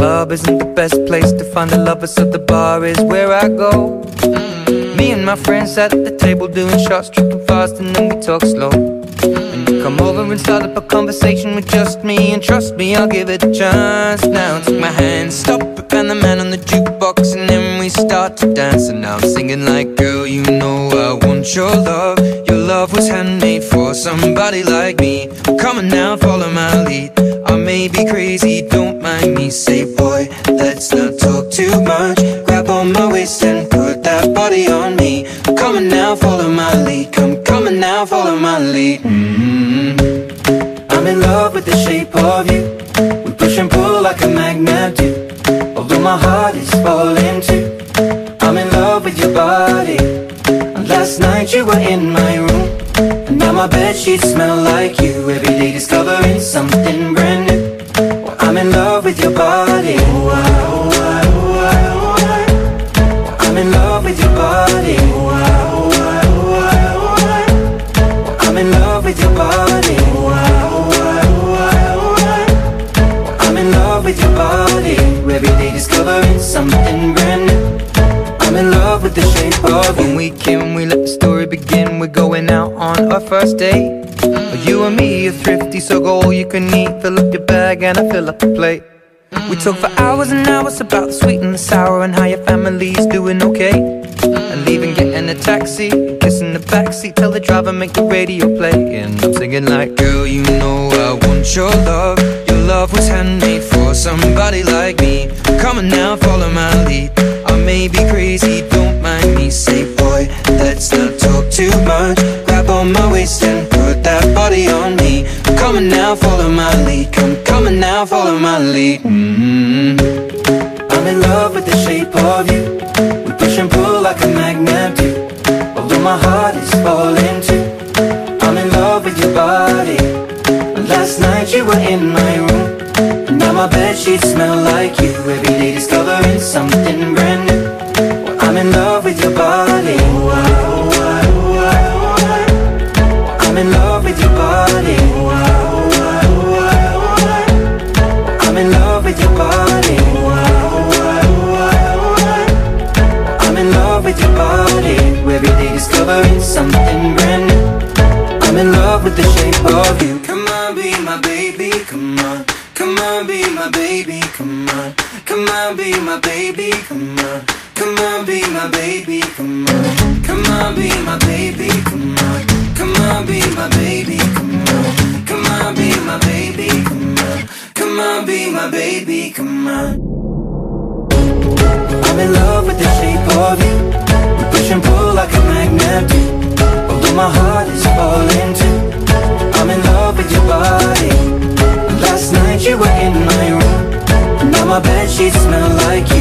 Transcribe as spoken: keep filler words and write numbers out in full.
club isn't the best place to find the lovers, so the bar is where I go. Me and my friends sat at the table doing shots, tripping fast, and then we talk slow. When you come over and start up a conversation with just me, and trust me, I'll give it a chance. Now take my hand, stop it, and the man on the jukebox, and then we start to dance. And now I'm singing like, girl, you know I want your love. Your love was handmade for somebody like me. Come on now, follow my lead. I may be crazy, don't mind me. Say, boy, let's not talk too much. Grab on my waist and put that body on me. Come on now, follow my lead. Come, come on now, follow my lead. mm-hmm. I'm in love with the shape of you. We push and pull like a magnet do. Although my heart is falling too, I'm in love with your body. And last night you were in my room, and now my bedsheets smell like you. Every day discovering something brand new. Well, I'm in love with your body. Oh, I, oh, I, oh, I, oh, I. Well, I'm in love with your body. Oh, I, oh, I, oh, I, oh, I. Well, I'm in love with your body. Oh, I, oh, I, oh, I, oh, I. Well, I'm in love with your body. Every day discovering something brand new. I'm in love with the shape of you. When we can, we let the story begin. We're going out on our first date. You and me are thrifty, so go all you can eat. Fill up your bag and I fill up the plate. We talk for hours and hours about the sweet and the sour, and how your family's doing okay. And leaving, getting a taxi, kissing the backseat, tell the driver make the radio play. And I'm singing like, girl, you know I want your love. Your love was handmade for somebody like me. Come on now, follow my lead. I may be crazy, don't mind me. Say, boy, let's not talk too much. Grab on my waist and put that body on me. Come on now, follow my lead. Come, come on now, follow my lead. mm-hmm. I'm in love with the shape of you. We push and pull like a magnet do. Although my heart is falling too, I'm in love with your body. And last night you were in my room, and now my bedsheets smell like you. Every day discovering something brand new. Well, I'm in love with your body. Oh, I, oh, I, oh, I, oh, I. Well, I'm in love with your body. Oh, I, oh, I, oh, I, oh, I. Well, I'm in love with your body. Oh, I, oh, I, oh, I, oh, I. Well, I'm in love with your body. Every day discovering something brand new. I'm in love with the shape of you. Come on, be my baby, come on. Come on, be my baby, come on. Come on, be my baby, come on. Come on, be my baby, come on. Come on, be my baby, come on. Come on, be my baby, come on. Come on, be my baby, come on. Come on, be my baby, come on. I'm in love with the shape of you. We push and pull like a magnet do. Although my heart is falling too, I'm in love with your body. Last night you were in my room, and now my bedsheets smell like you.